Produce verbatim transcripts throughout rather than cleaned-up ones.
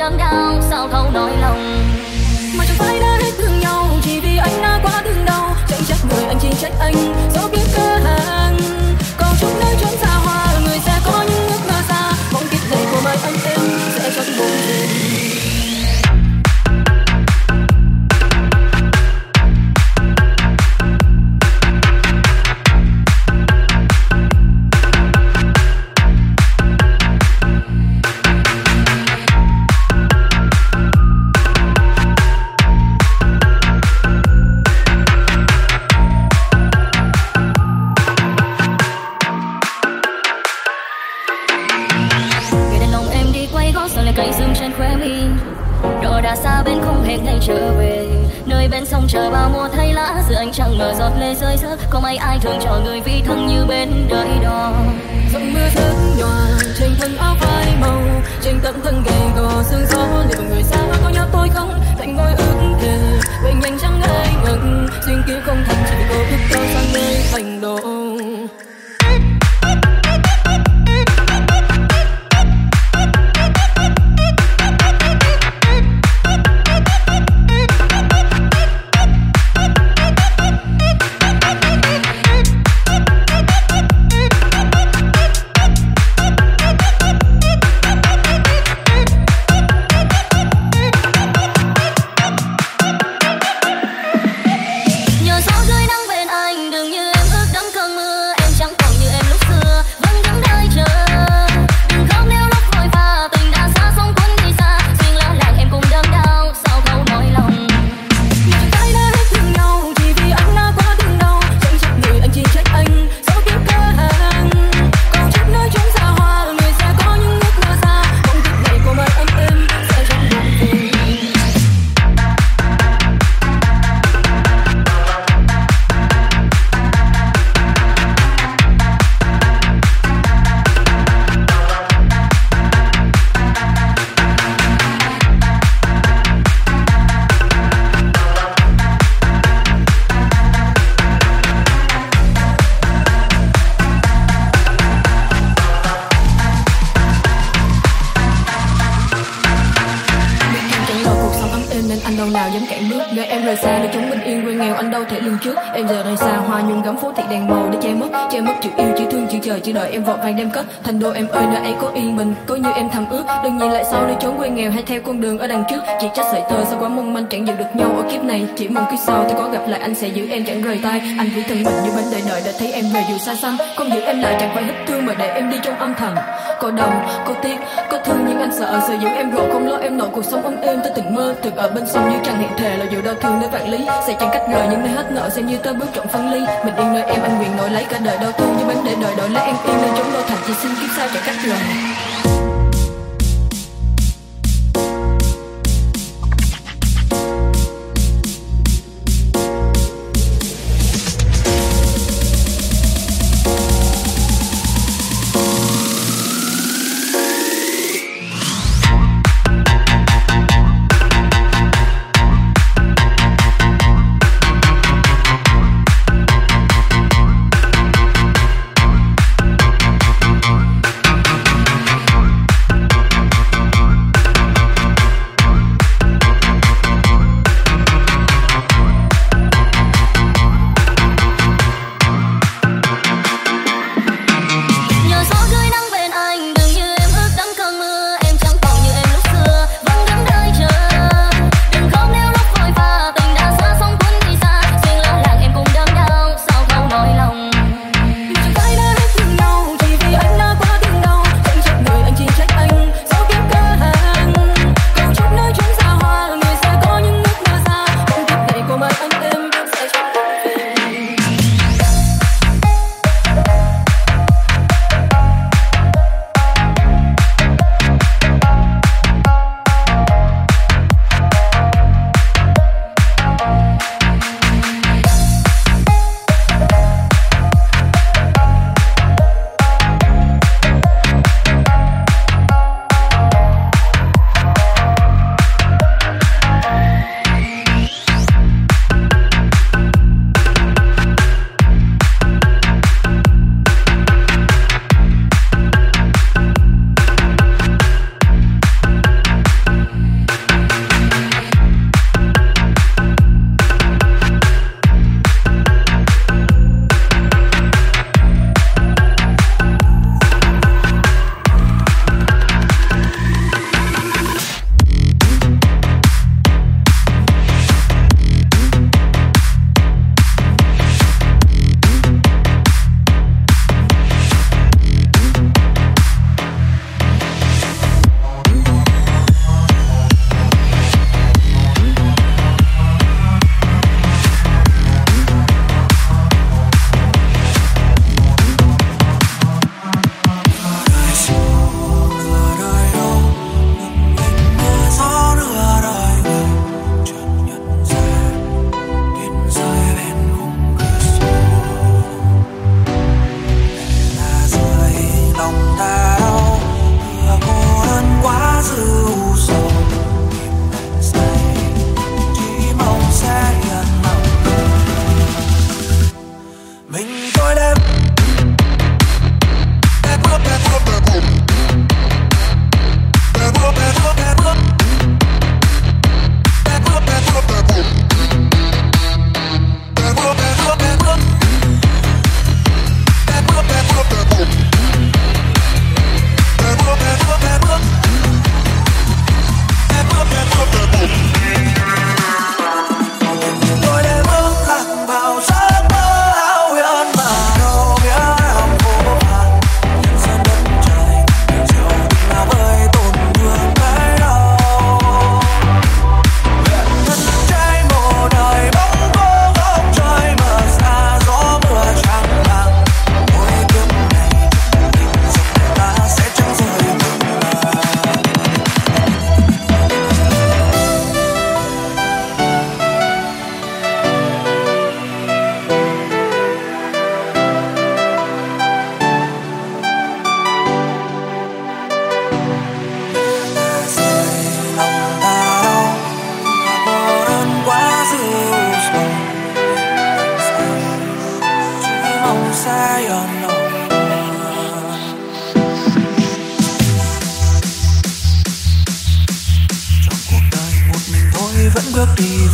đớn đau sao không nói lòng. Mà chẳng phải đã hết thương nhau chỉ vì anh đã quá thương đau. Chẳng trách người anh chỉ trách anh dẫu biết cơ hàng. Còn chút nơi chốn xa hoa người sẽ có những ước mơ xa. Mong kiếp này của mai anh em sẽ chọn buồn gì. Cánh dương trên khóe mi độ đã xa bên không hẹn ngày trở về. Nơi bên sông chờ bao mùa thay lá giữa ánh trăng mở giọt lệ rơi rớt. Có mấy ai thường cho người vì thân như bên đời đò. Dòng mưa rớt nhòa trên thân áo phai màu, trên tận thân gầy gò xương gió. Liệu người xa có nhớ tôi không? Thành ngồi ước thề về nhanh chẳng ai ngừng. Duyên kiếp không thành chỉ vì cô ước cho sang nơi thành đồ. Em giờ đây xa hoa nhưng gắm phố thị đèn màu để che mất, che mất chữ yêu, chữ thương, chữ chờ, chỉ đợi em vội vàng đem cất. Thành đô em ơi nơi ấy có yên bình, có như em thầm ước. Đừng nhìn lại sau nơi trốn quê nghèo hay theo con đường ở đằng trước. Chỉ trách sợi tơ sao quá mong manh chẳng giữ được nhau ở kiếp này. Chỉ mong kiếp sau tôi có gặp lại anh sẽ giữ em chẳng rời tay. Anh vì thân mình như bánh đợi đợi đã thấy em về dù xa xăm. Không giữ em lại chẳng phải hết thương mà để em đi trong âm thầm. Có đau, có tiếc, có thương nhưng anh sợ sợ giữ em rồi không lo em nổi cuộc sống ấm êm. Tôi từng mơ từng ở bên sông như chẳng hiện thề là dù đau thương nơi vạn lý sẽ chẳng cách rời nhưng nơi hết nợ xem như ta bước trọn phân ly. Mình yên nơi em anh nguyện nổi lấy cả đời đau thương như bánh để đợi đợi lấy em yên nơi chốn đô thành chỉ xin kiếp sau chẳng cách rời.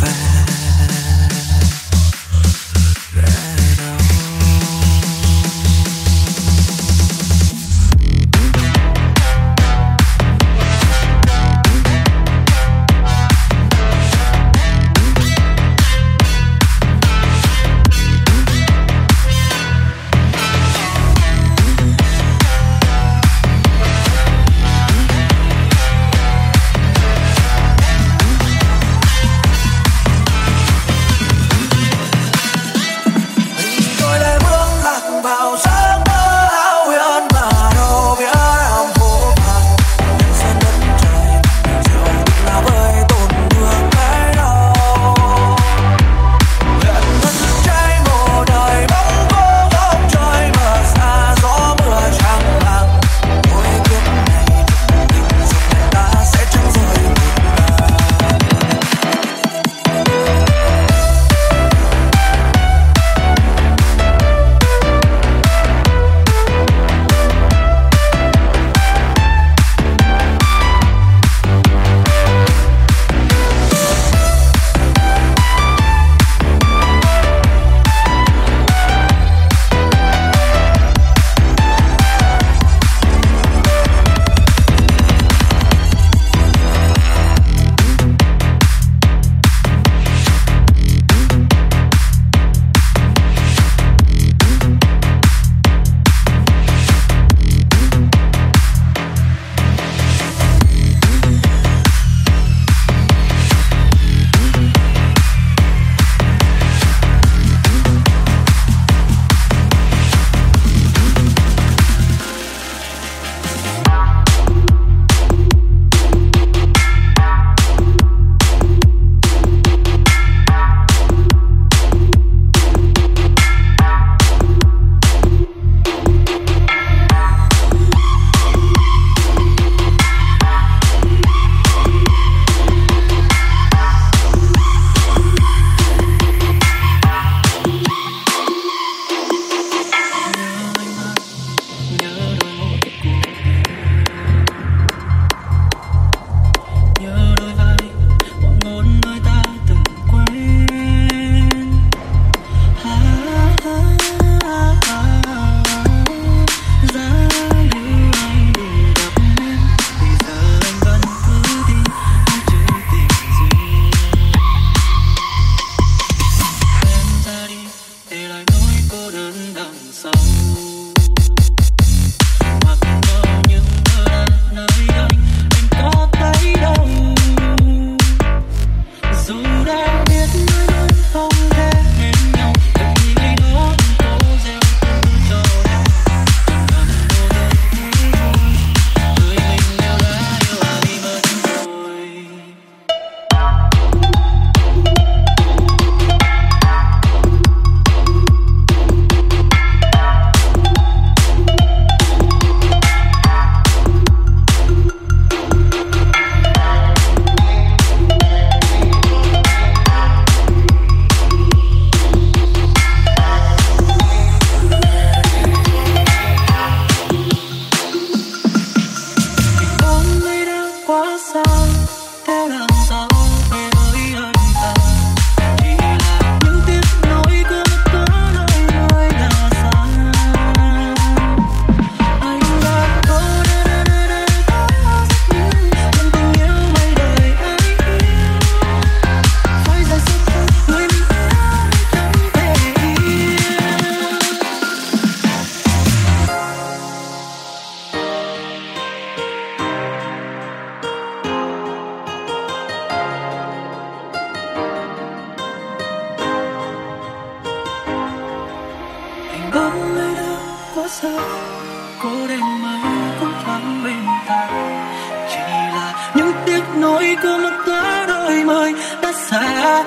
xa cô đêm mây cũng thoáng bên tai, chỉ là những tiếc nuối của một tối đôi mươi đã xa.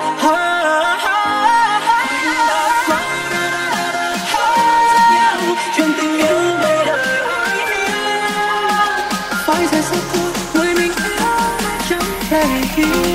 Chuyện tình yêu bây đời phải rời xa tôi, người mình yêu chẳng thể yêu.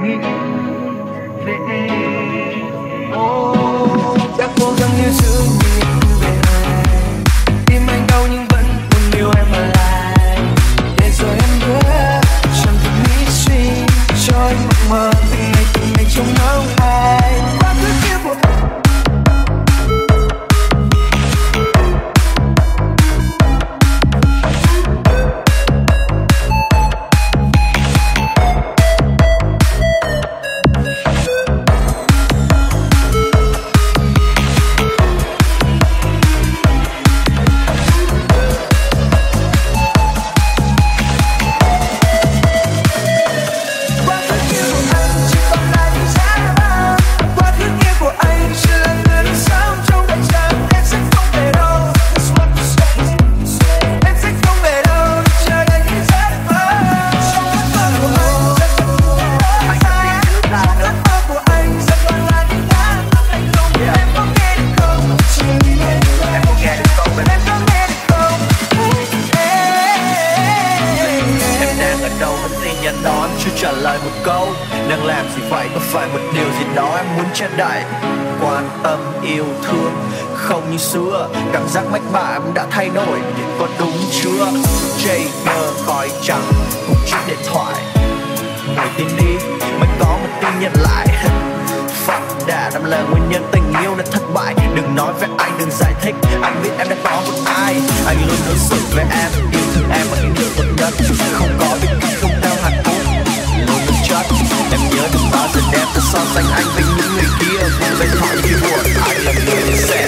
về. Oh, đã cố gắng níu giữ nhịp về ai, tim anh đau nhưng vẫn muốn yêu em ở lại. Để rồi em bước chẳng thể nghĩ suy cho anh mộng mơ từng ngày từng ngày trong nắng ai. Quá khứ kia của trả lời một câu đang làm gì vậy, có phải một điều gì đó em muốn che đậy. Quan tâm yêu thương không như xưa, cảm giác mách bảo em đã thay đổi, có đúng chưa? Jagger khói trắng một chiếc điện thoại, người tin đi mới có một tin nhận lại. Phật đã làm là nguyên nhân tình yêu đã thất bại. Đừng nói với anh, đừng giải thích, anh biết em đã có một ai. Anh luôn đối xử với em, yêu thương em bằng những điều tốt nhất, không có việc không theo hạnh phúc luôn được chất. Em nhớ đừng bao giờ đem ta so sánh anh với những người kia. Bên họ như buồn, anh là người đi xe.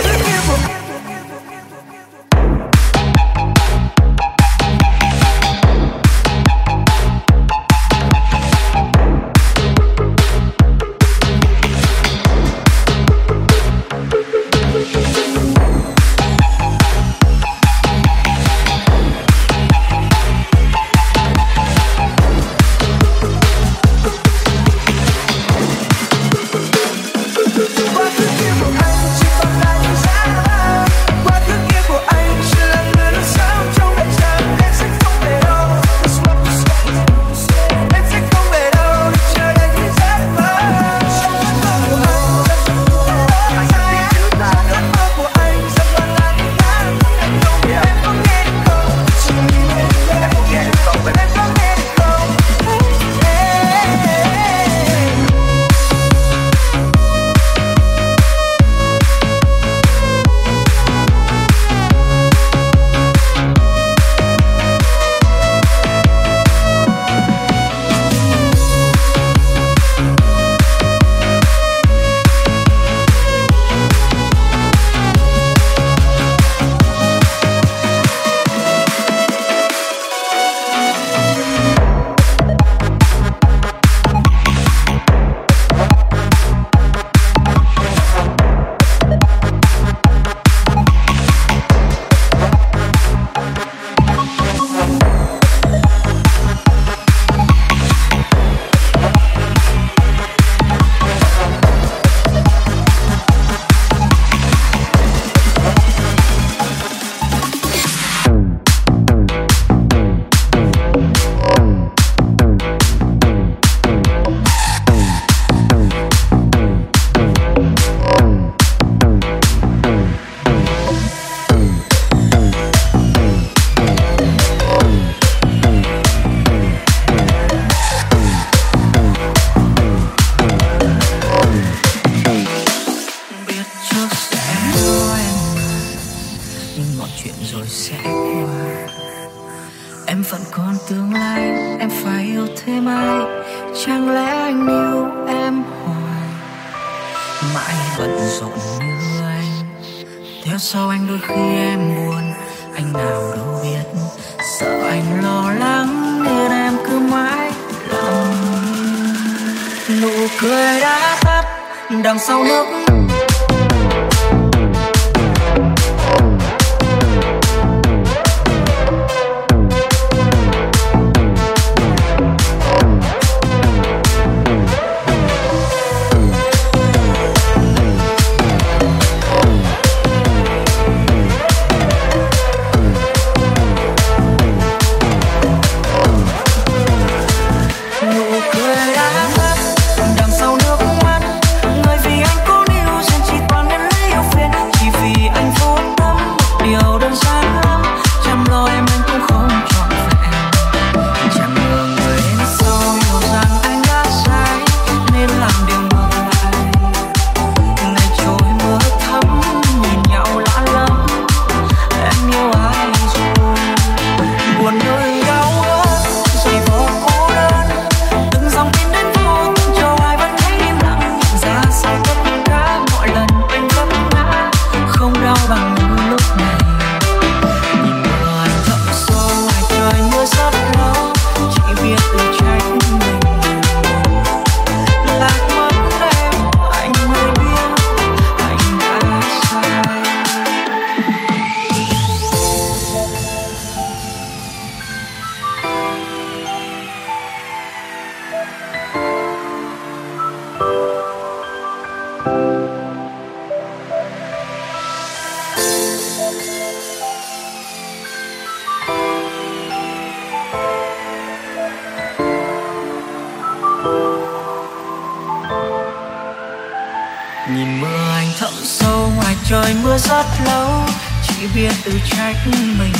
Đằng sau nước nụ cười đã mất. thẳm sâu ngoài trời mưa rất lâu, chỉ biết tự trách mình.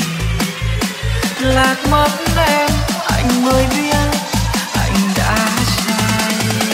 Lạc mất em anh mới biết anh đã sai.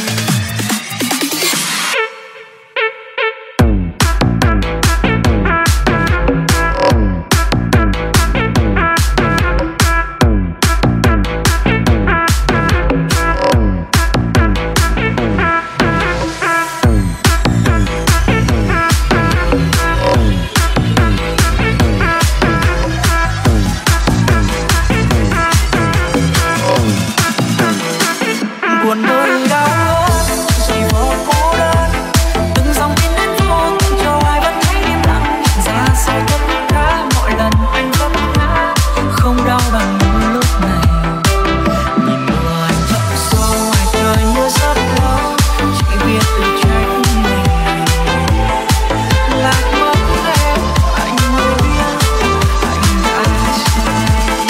Buồn đôi đau dày vò cô đơn, từng dòng tin đến vô tình cho ai vẫn thấy im lặng. Ra sao tất cả mọi lần anh vẫn ngã, không đau bằng những lúc này. Nhìn mưa anh thấm sâu ngoài trời mưa rất lâu, chỉ biết tự trách mình. Lạc mất em anh mới biết anh đã sai.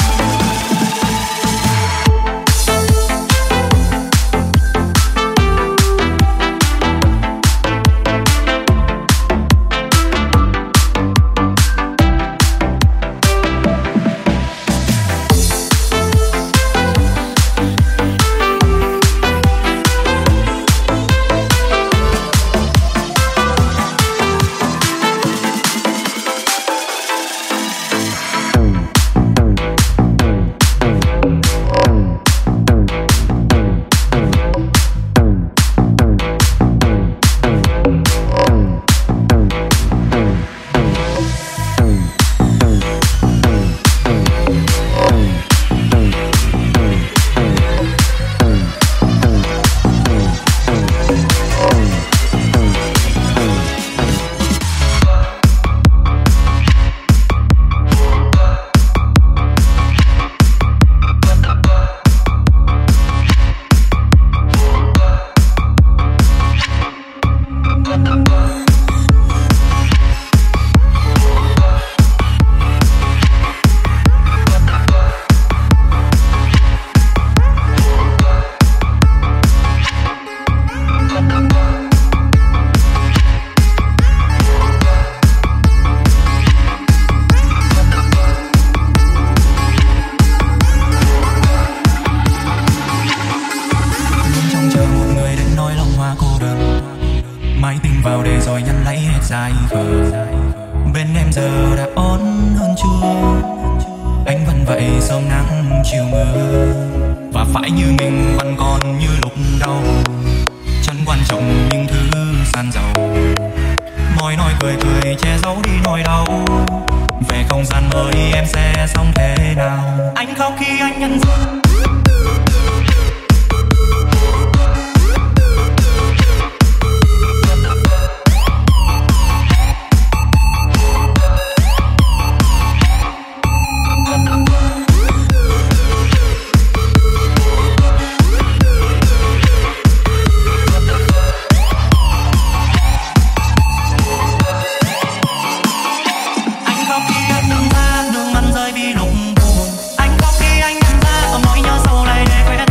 Mãi tình vào để rồi nhắn lấy hết dài khờ. Bên em giờ đã ổn hơn chưa? Anh vẫn vậy sớm nắng chiều mưa, và phải như mình vẫn còn như lúc đầu. Chẳng quan trọng những thứ san giàu, môi nói cười cười che giấu đi nỗi đau. Về không gian mới em sẽ sống thế nào? Anh khóc khi anh nhận ra Anh khóc khi anh nhận ra nỗi nhớ sâu này để quên.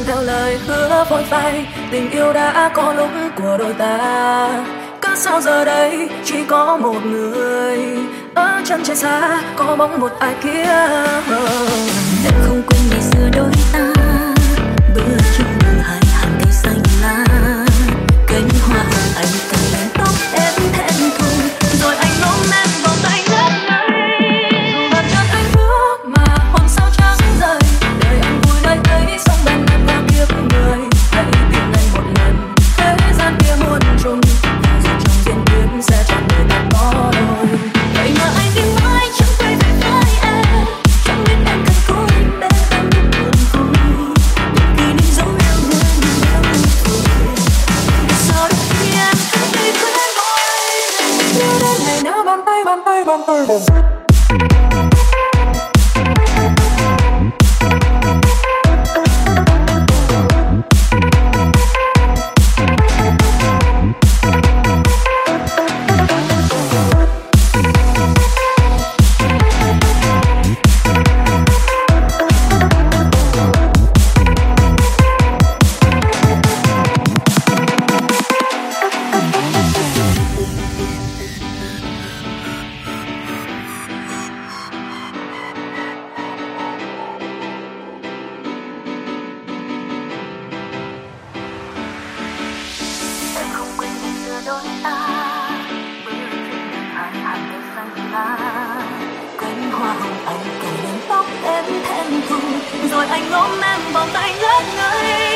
theo lời hứa phôi phai. Tình yêu đã có lúc của đôi ta, cớ sao giờ đây chỉ có một người ở chân trời xa, có bóng một ai kia. Em không quên ngày xưa đôi ta, bước chung đường hai hàng cây xanh lá, cánh hoa hồng anh cầm lên tóc em thẹn thùng, rồi anh ôm em vào tay ngất ngây. Dù bàn chân anh bước mà hôm sau trắng rời, đời anh vui nơi ấy sống bên em qua kiếp người. Hãy tìm anh một lần, thế gian kia muôn trùng, rồi trong duyên kiếp sẽ trọn đời ta có đôi. Vậy mà anh đi mãi chẳng quay về với em, chẳng biết em cần cố anh bên em buồn vui, những kỷ niệm giống nhau như nhau buồn vui. Sao đôi khi em thấy quên môi, nhớ đến ngày nào bàn tay bàn tay bàn tay bàn tay. rồi anh ôm em vòng tay ngất ngây.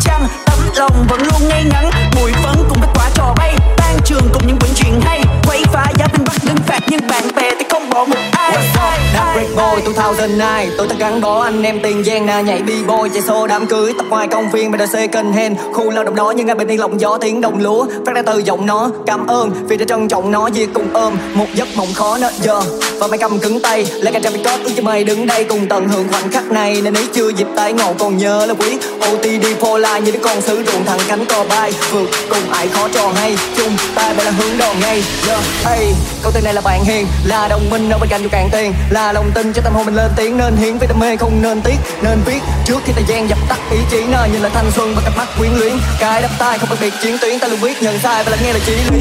chăng tấm lòng vẫn luôn ngay ngắn, bụi phấn cùng kết quả trò bay, tan trường cùng những buổi chuyện hay, quay phá giáo viên bắt đứng phạt nhưng bạn bè thì không bỏ một ai. What's up, đã break boy hai không không chín. Tôi thật gắn bó anh em tiền giang na nhảy b-boy, chạy xô đám cưới tập ngoài công viên bê đê xê second hand, khu lao động đó nhưng ngay bên thiên lòng gió tiếng đồng lúa phát ra từ giọng nó. Cảm ơn vì đã trân trọng nó, vì cùng ôm một giấc mộng khó nợ giờ và mày cầm cứng tay lấy cả trăm code ước cho mày đứng đây cùng tận hưởng khoảnh khắc này, nên ý chưa dịp tái ngộ còn nhớ là quý ô tê đê for life như đứa con sứ ruộng thẳng cánh cò bay vượt cùng ai khó trò hay chung ta phải là hướng đòn ngay. Yeah, hey, câu từ này là bạn hiền, là đồng minh ở bên cạnh dù cạn tiền, là lòng tin cho tâm hồn mình lên tiếng, nên hiến với đam mê không nên tiếc, nên viết trước khi thời gian dập tắt ý chí, nơi nhìn lại thanh xuân và cặp mắt quyến luyến, cái đắp tay không phân biệt chiến tuyến, ta luôn biết nhận sai và lắng nghe là chí lý.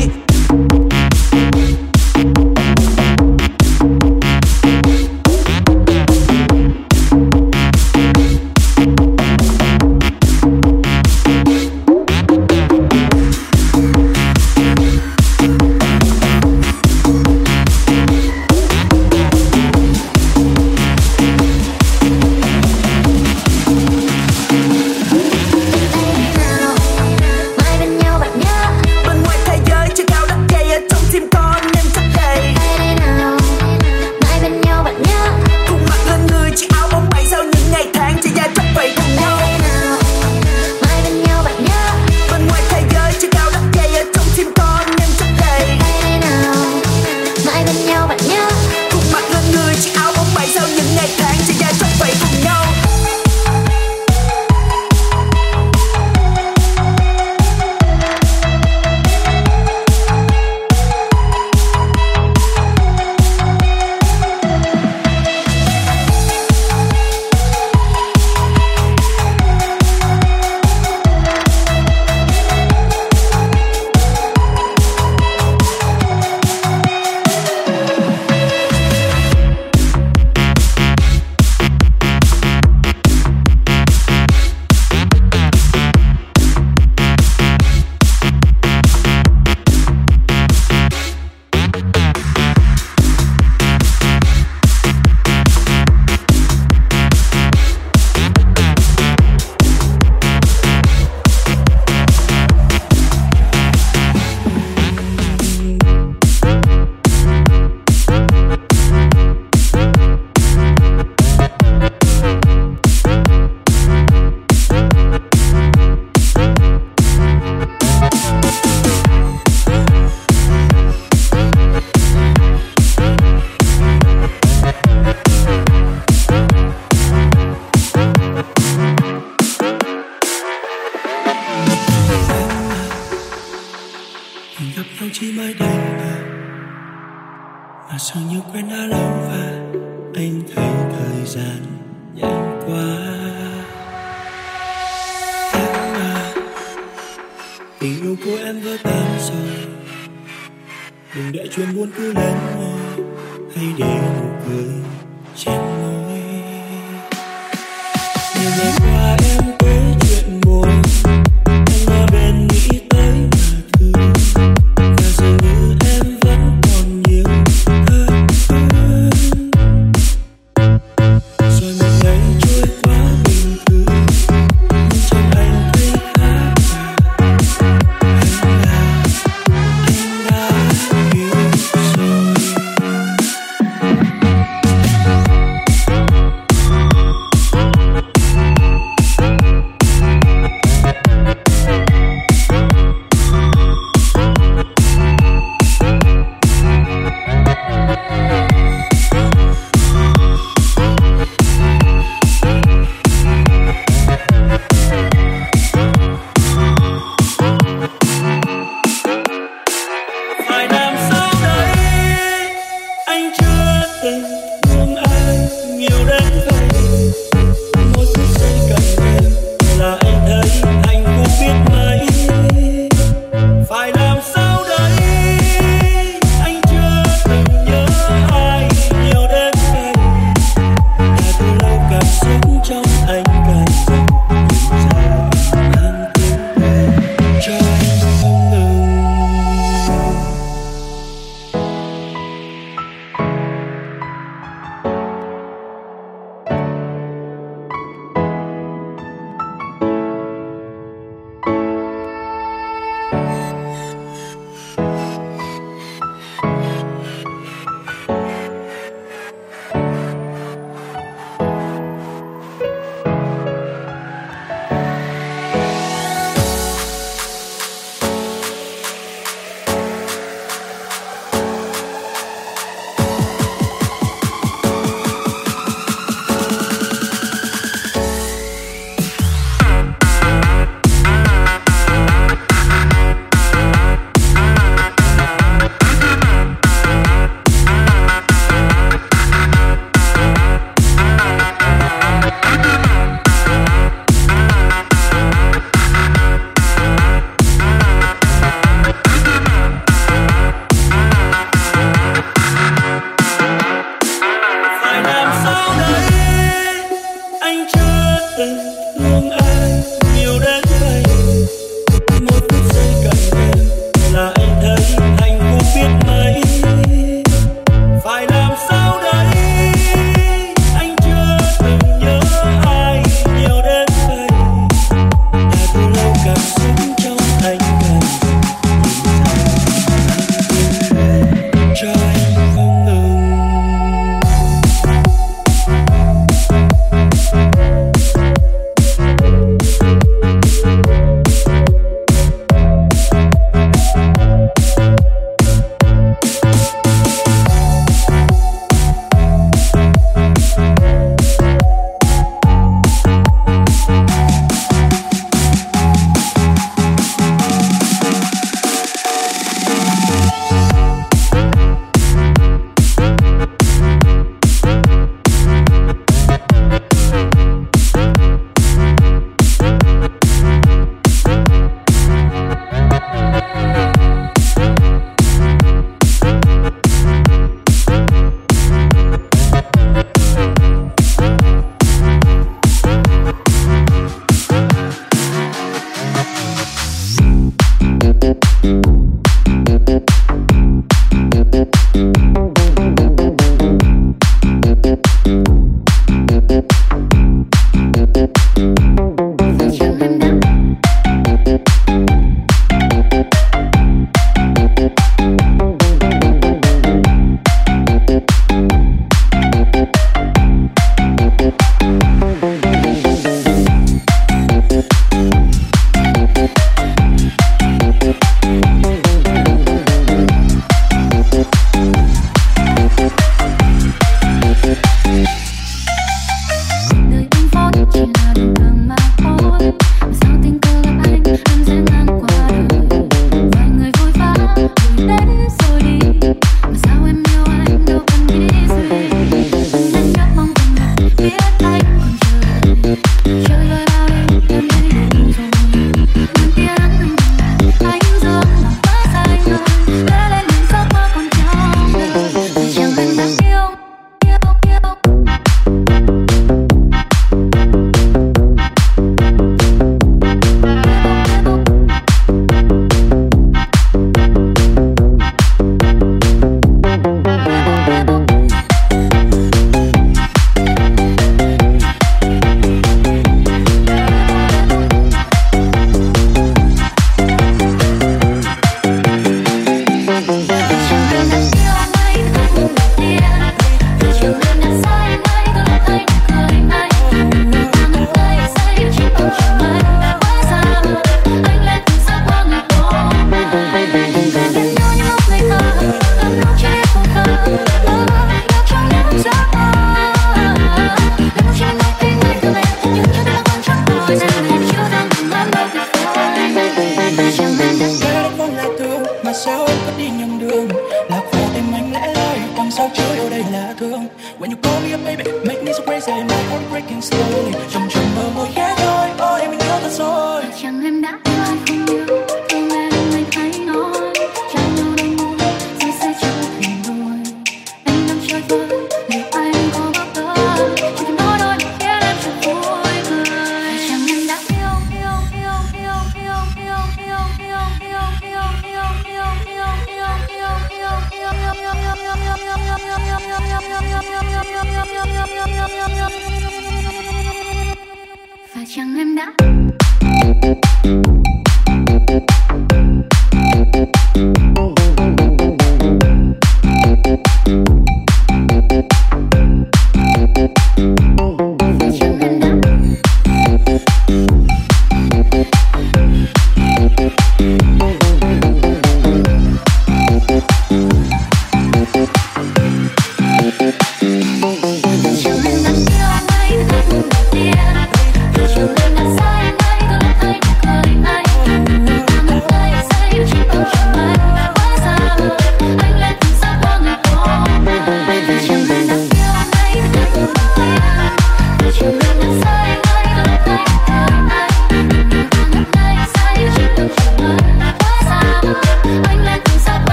chăng em đã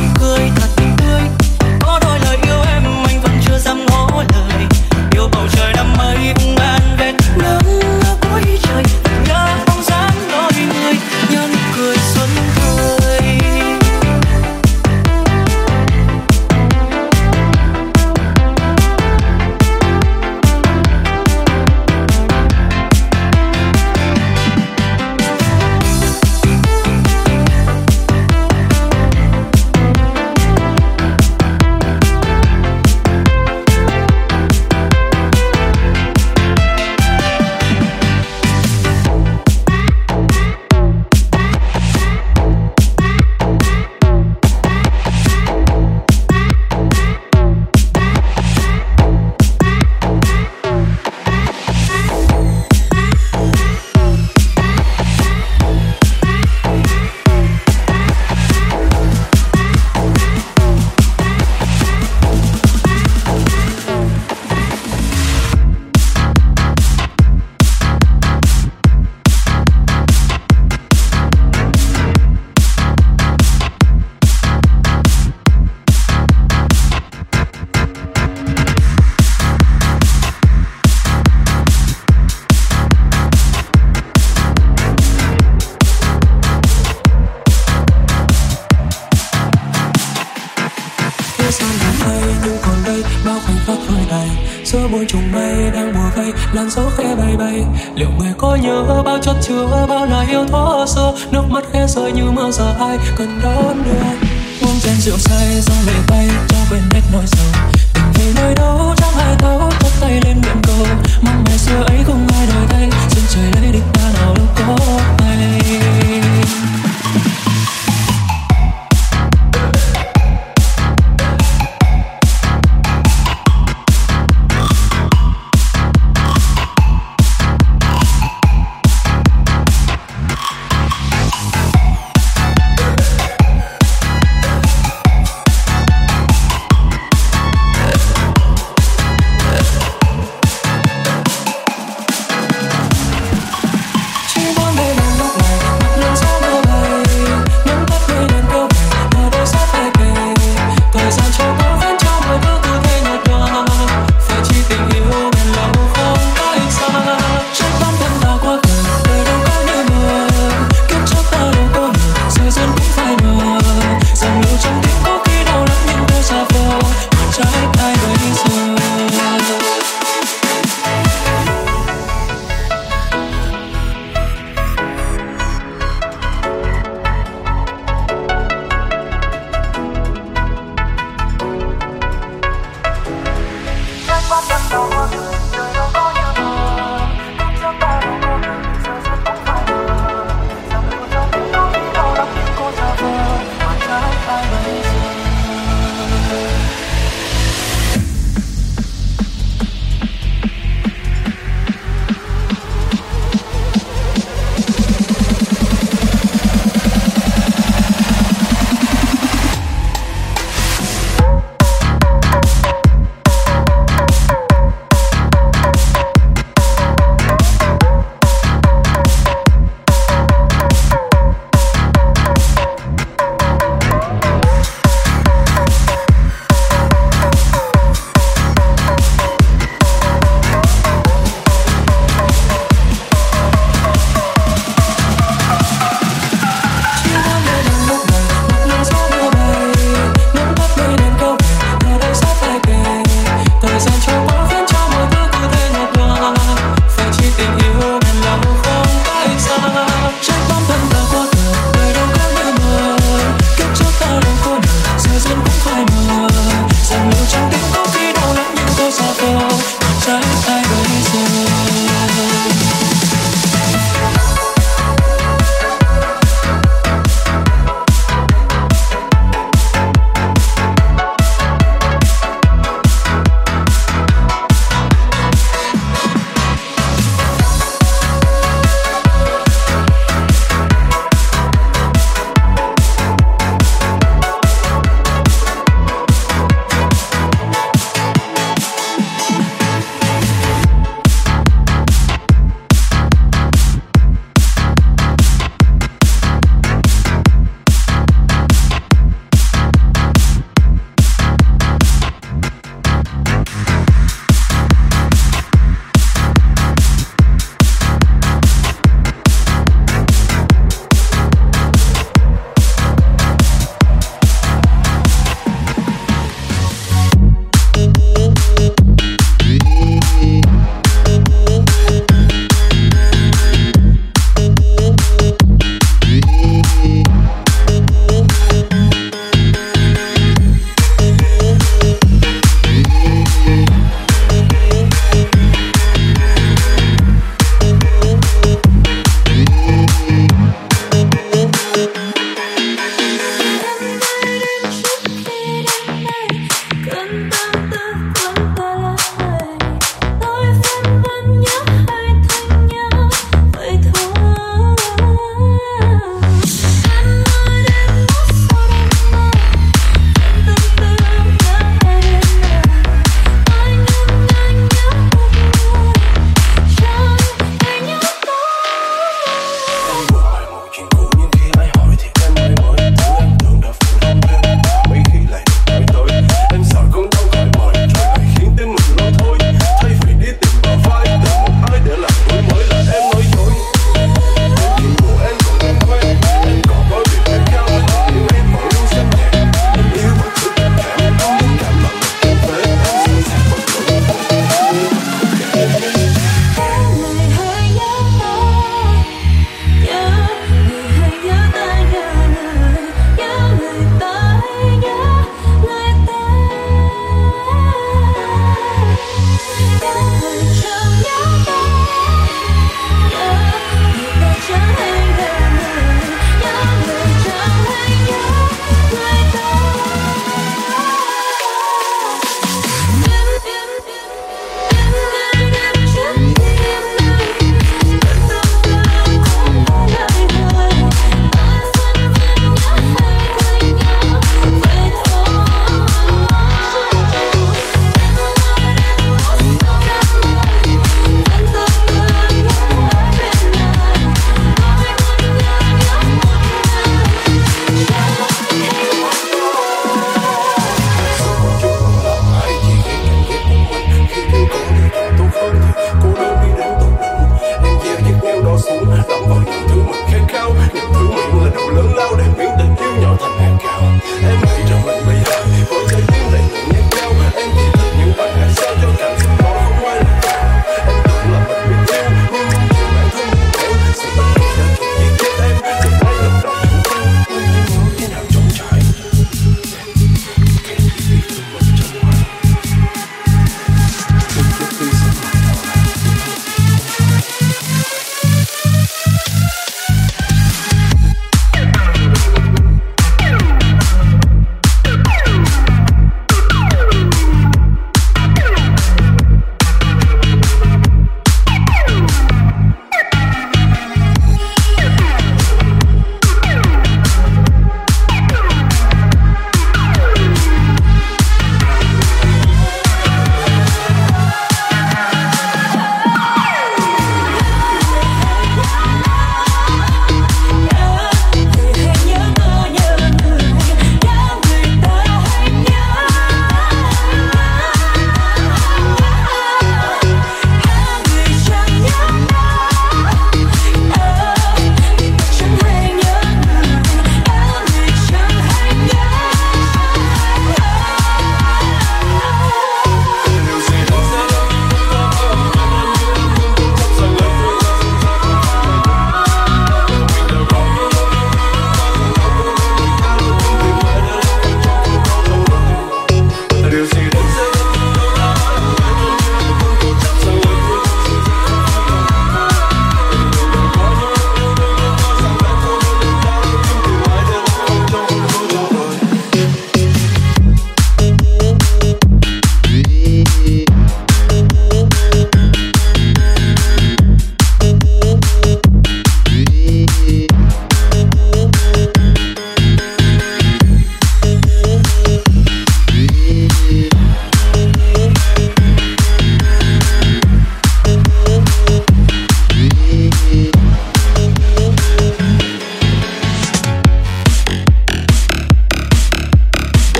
bầu trời giữa bụi trùng mây đang mùa vây, làn gió khẽ bay bay. Liệu người có nhớ bao chất chứa bao lời yêu thuở xưa, nước mắt khẽ rơi như mưa giờ ai cần đón đưa. Uống chén rượu say dòng lệ bay cho quên hết nỗi sầu. Tình về nơi đâu chẳng ai thấu, cất tay lên miệng cầu mong ngày xưa ấy không ai đổi thay. Xin trời lấy địch ta nào đâu có hay.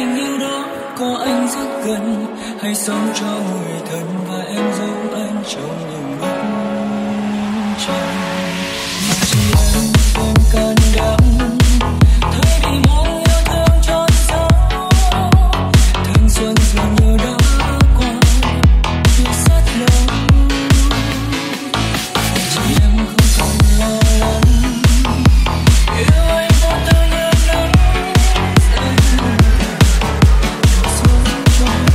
tình yêu đó có anh rất gần, hãy sống cho người thân và em giống anh trong những bức tranh. Chỉ em không can đảm thấy bị mong yêu thương trốn gió, thanh xuân dường như đã qua chưa rất lâu. Chỉ em không cần lo lắng, yêu anh vô tư như nắng rơi xuống trong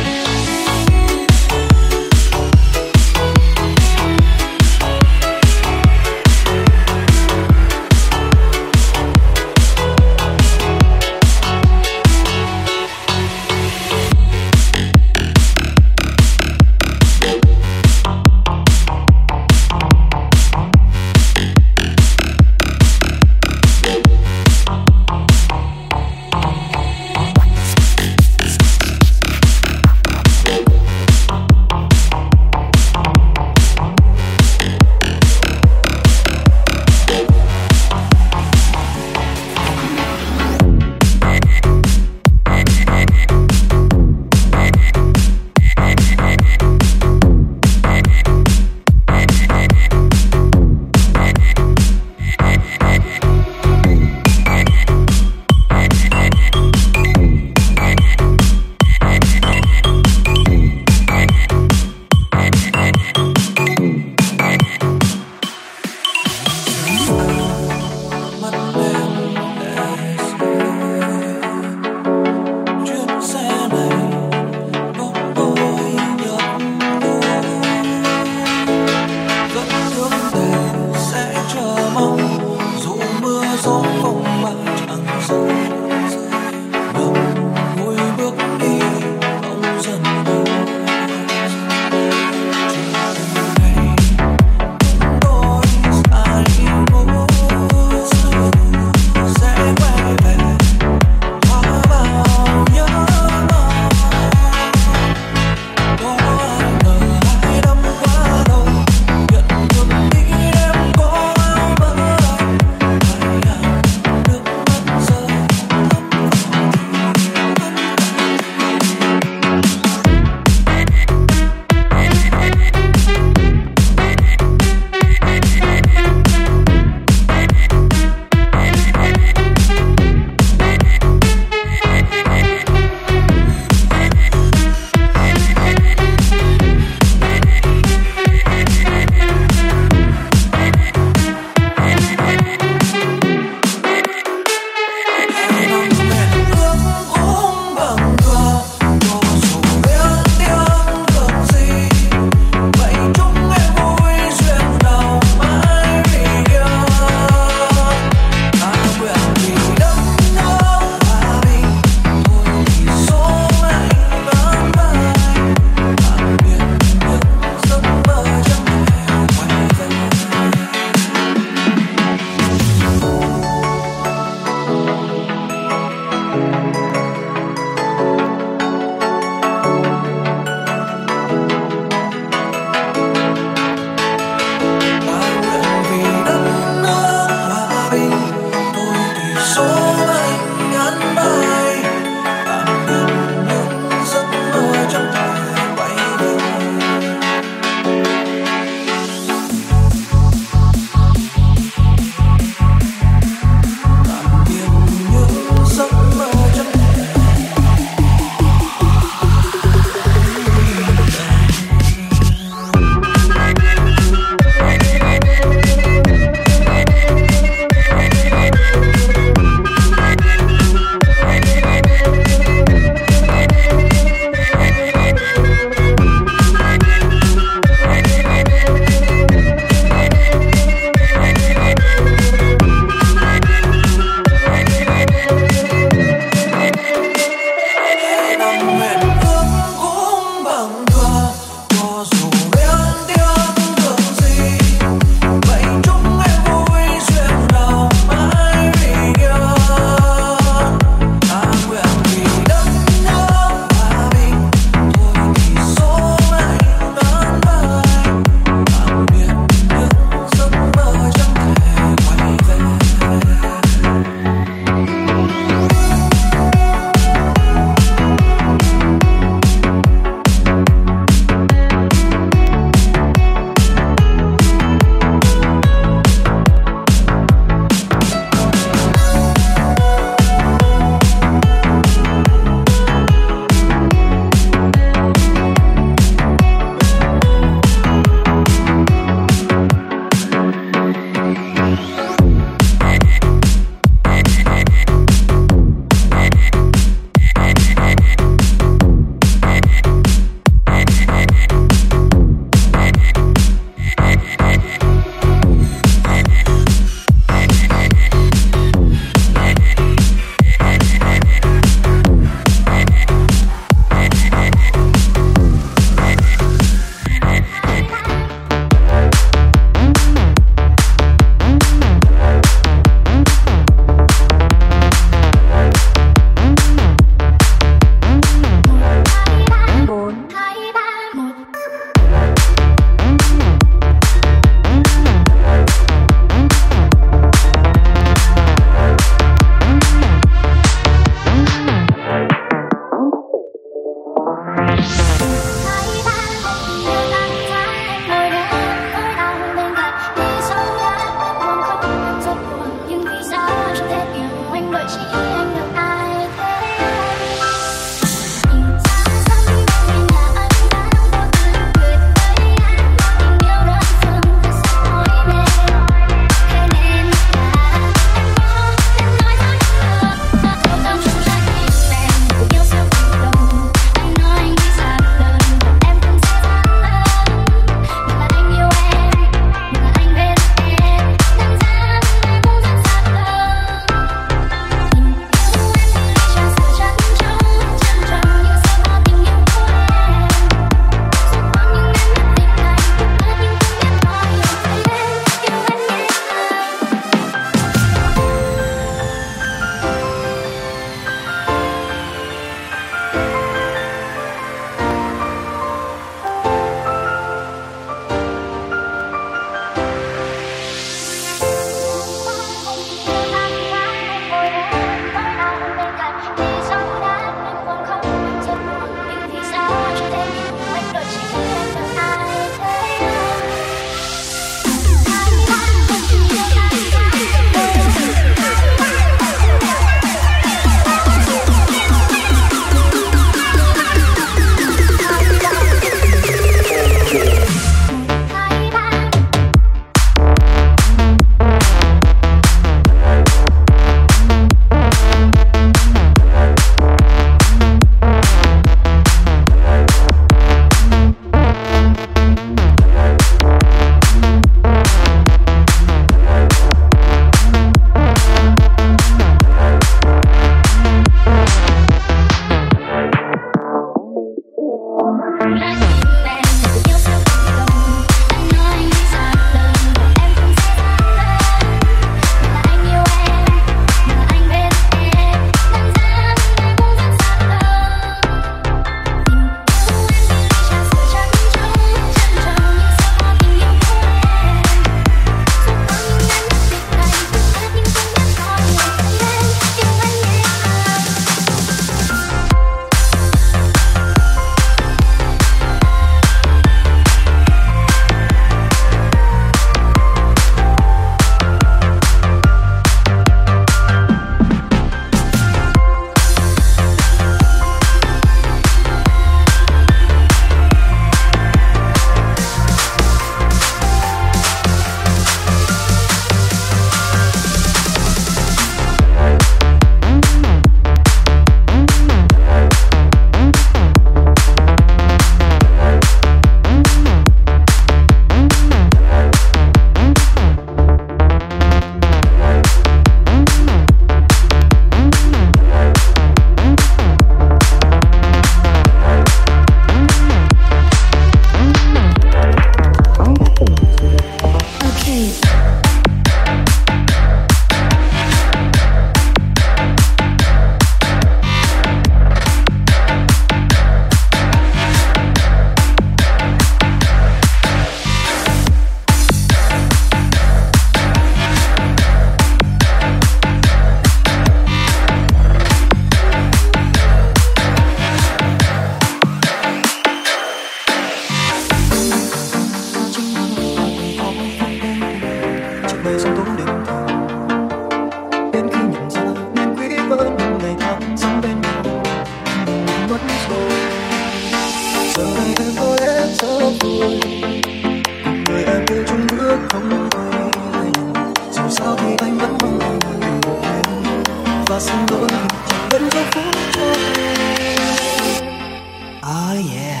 từng giây phút cho em. Oh yeah.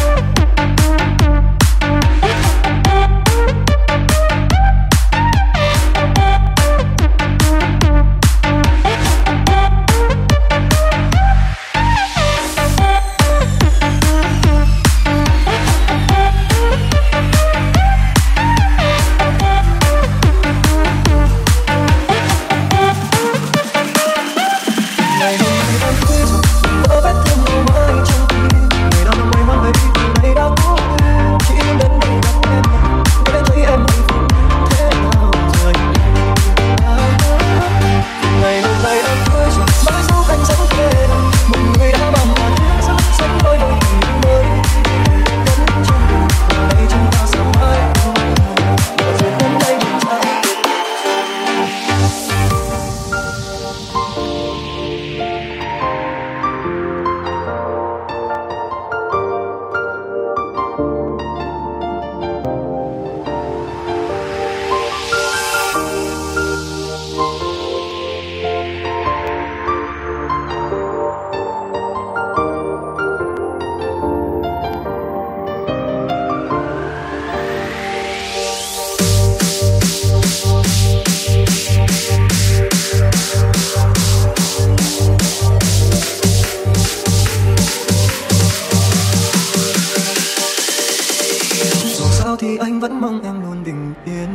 Thì anh vẫn mong em luôn bình yên.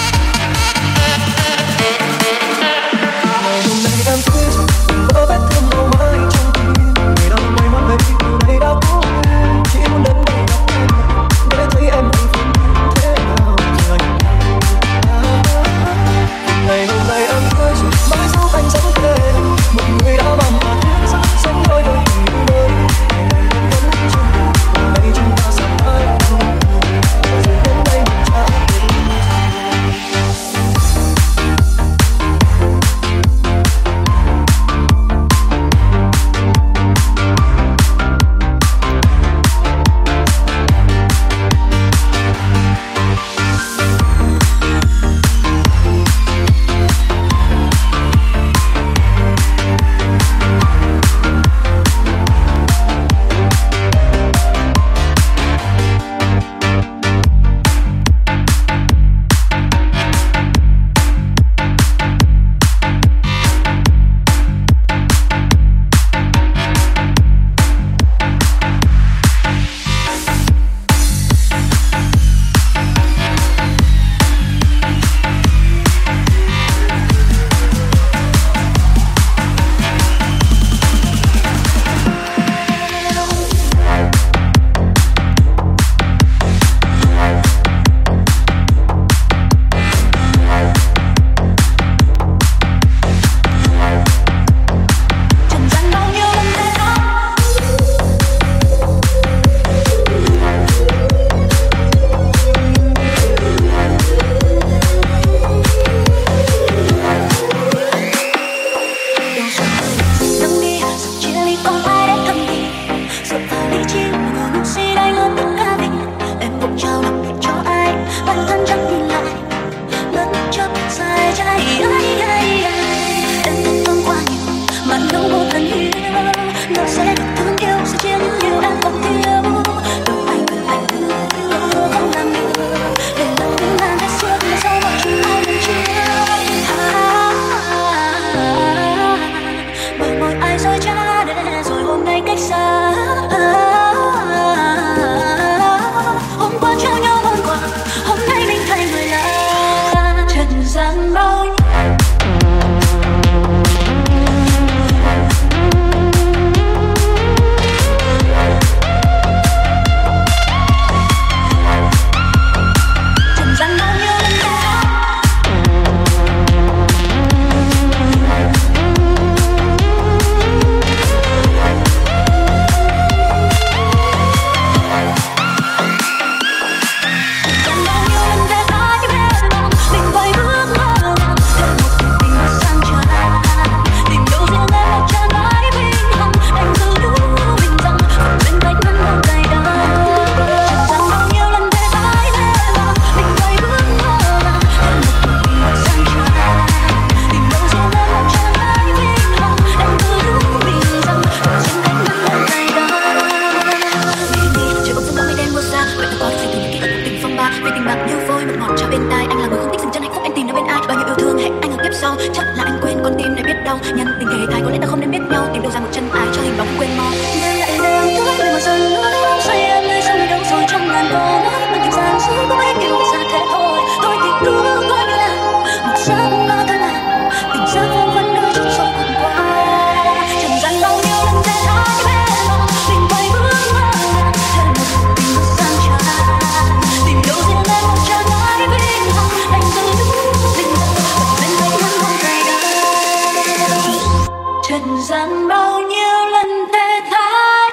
Vỡ vết thương bạc như phôi mật ngọt cho bên tai. Anh là người không thích dừng chân hạnh phúc, anh tìm nó bên ai? Bao nhiêu yêu thương hẹn anh ở kiếp sau, chắc là anh quên con tim này biết đâu. Nhân tình kề thai có lẽ ta không nên biết nhau, tìm đâu ra một chân ai cho hình bóng quên mau. Đêm lại đêm tối về một dần lối say em nơi sông đâu rồi trong ngàn câu nói bằng tình gian dối có mấy điều xa thế thôi. Thôi thì cứ coi như là một giấc mơ thôi mà, tình giấc vô vẫn đôi chút rồi cùng qua. Trần gian bao nhiêu lần thế thái bên lòng mình quay bước mơ thêm một tình bước sang tràn, tìm đâu riêng lên một chân ái vinh hằng đành từ những tình dần bên cạnh hắn không cay đắng. Trần gian bao nhiêu lần thế thái.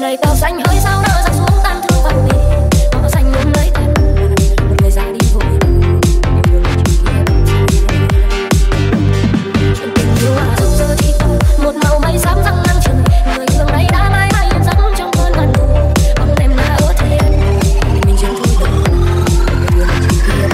này tao xanh hơi sao nỡ giặc xuống tan thương vào tình nó xanh ôm lấy thân một người ra đi vội chuyện tình yêu à dẫu giờ chỉ còn một màu mây xám răng nắng trời người thương này đã mãi mãi yên giấc trong cơn ngàn thu bóng đêm đã ở thiên mình mình trên thôi đời yêu là chỉ kia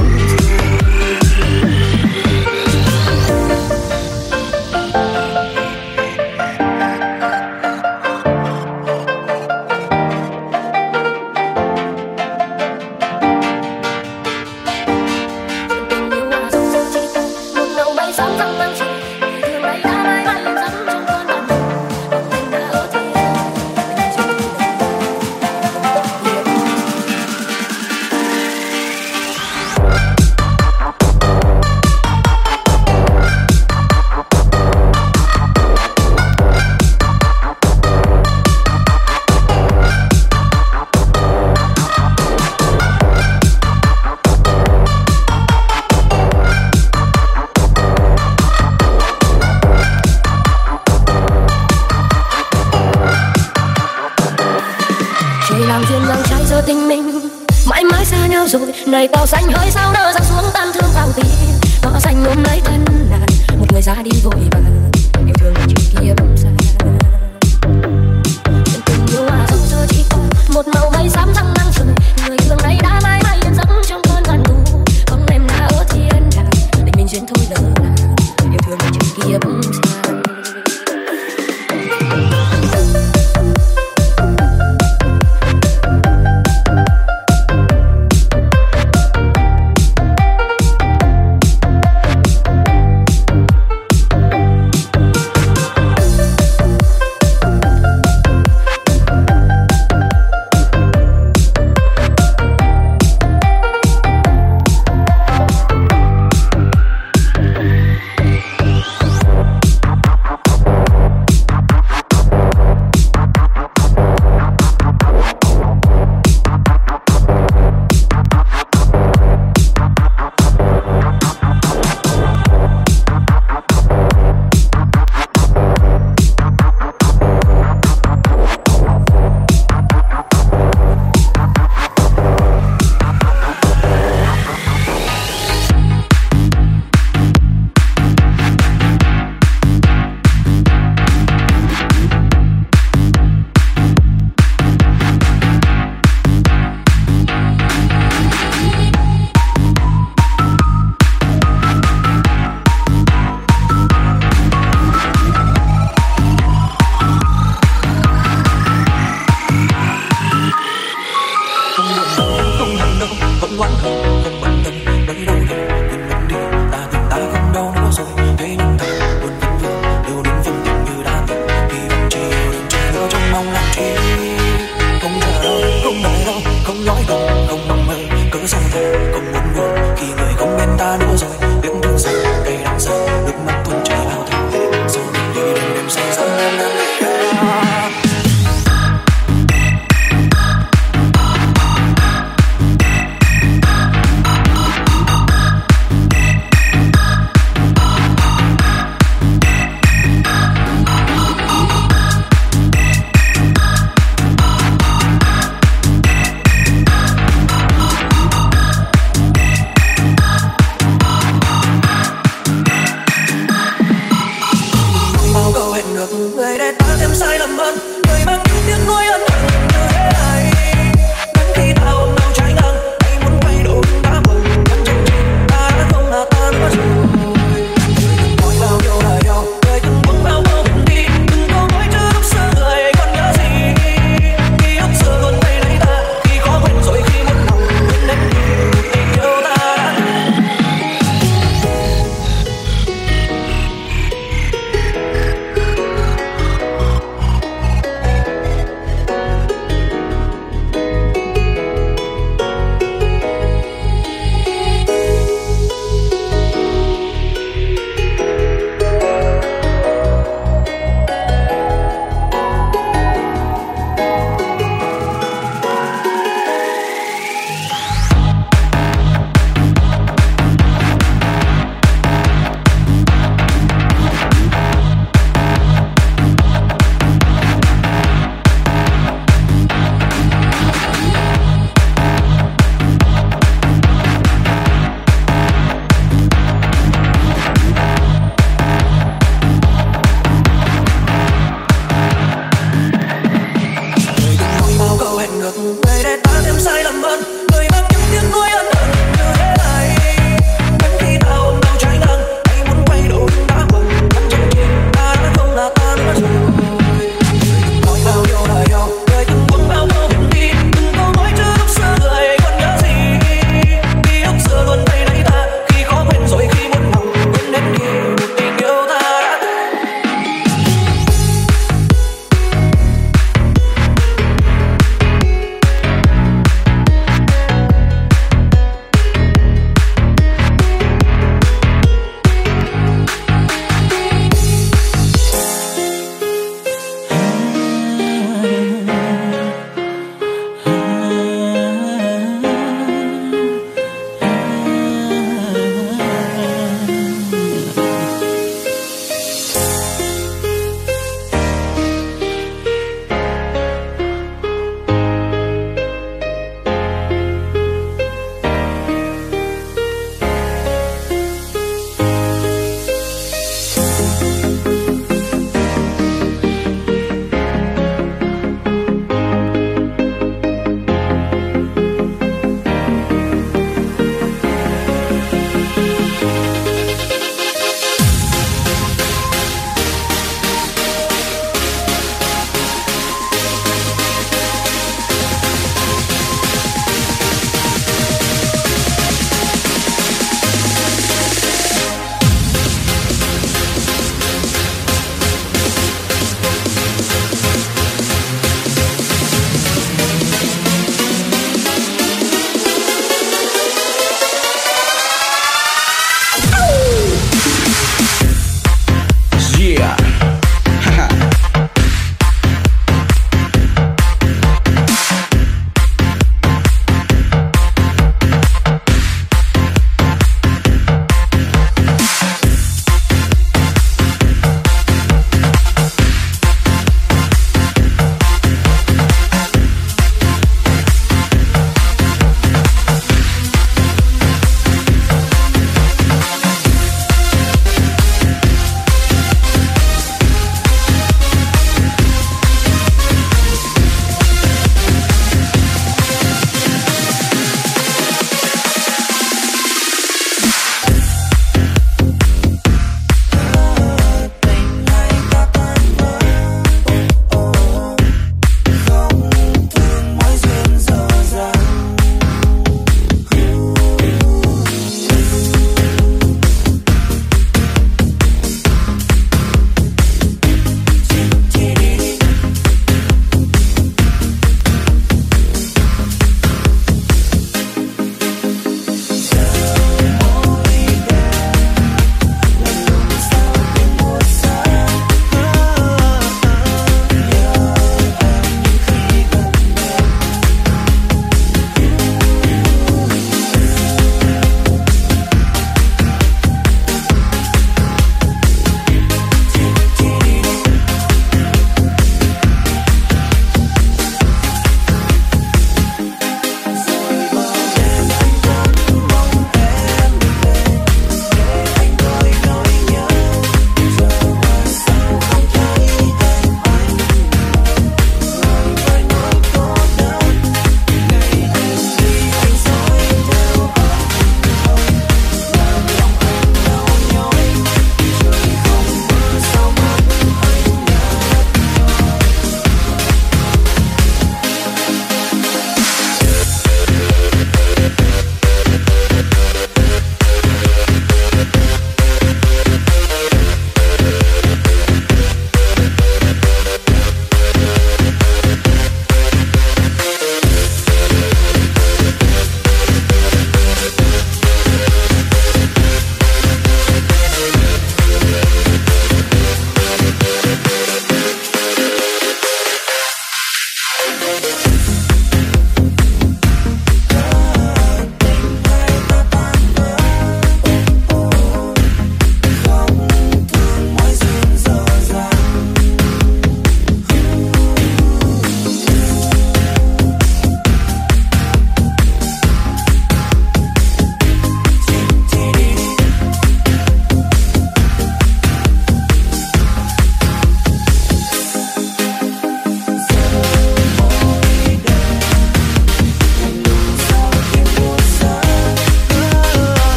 rồi này tao xanh hơi sao nỡ giặc xuống tan thương vào tim nó xanh ôm lấy thân nàng một người ra đi vội vàng yêu thương là chuyện kia bóng xa chuyện tình yêu à dẫu giờ chỉ còn một màu mây xám răng nắng trời người thương này đã mãi mãi yên giấc trong cơn ngàn thu bóng đêm đã ở thiên đàng để mình duyên thôi lỡ nàng yêu thương là chuyện kia bóng xa.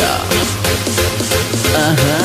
Uh-huh.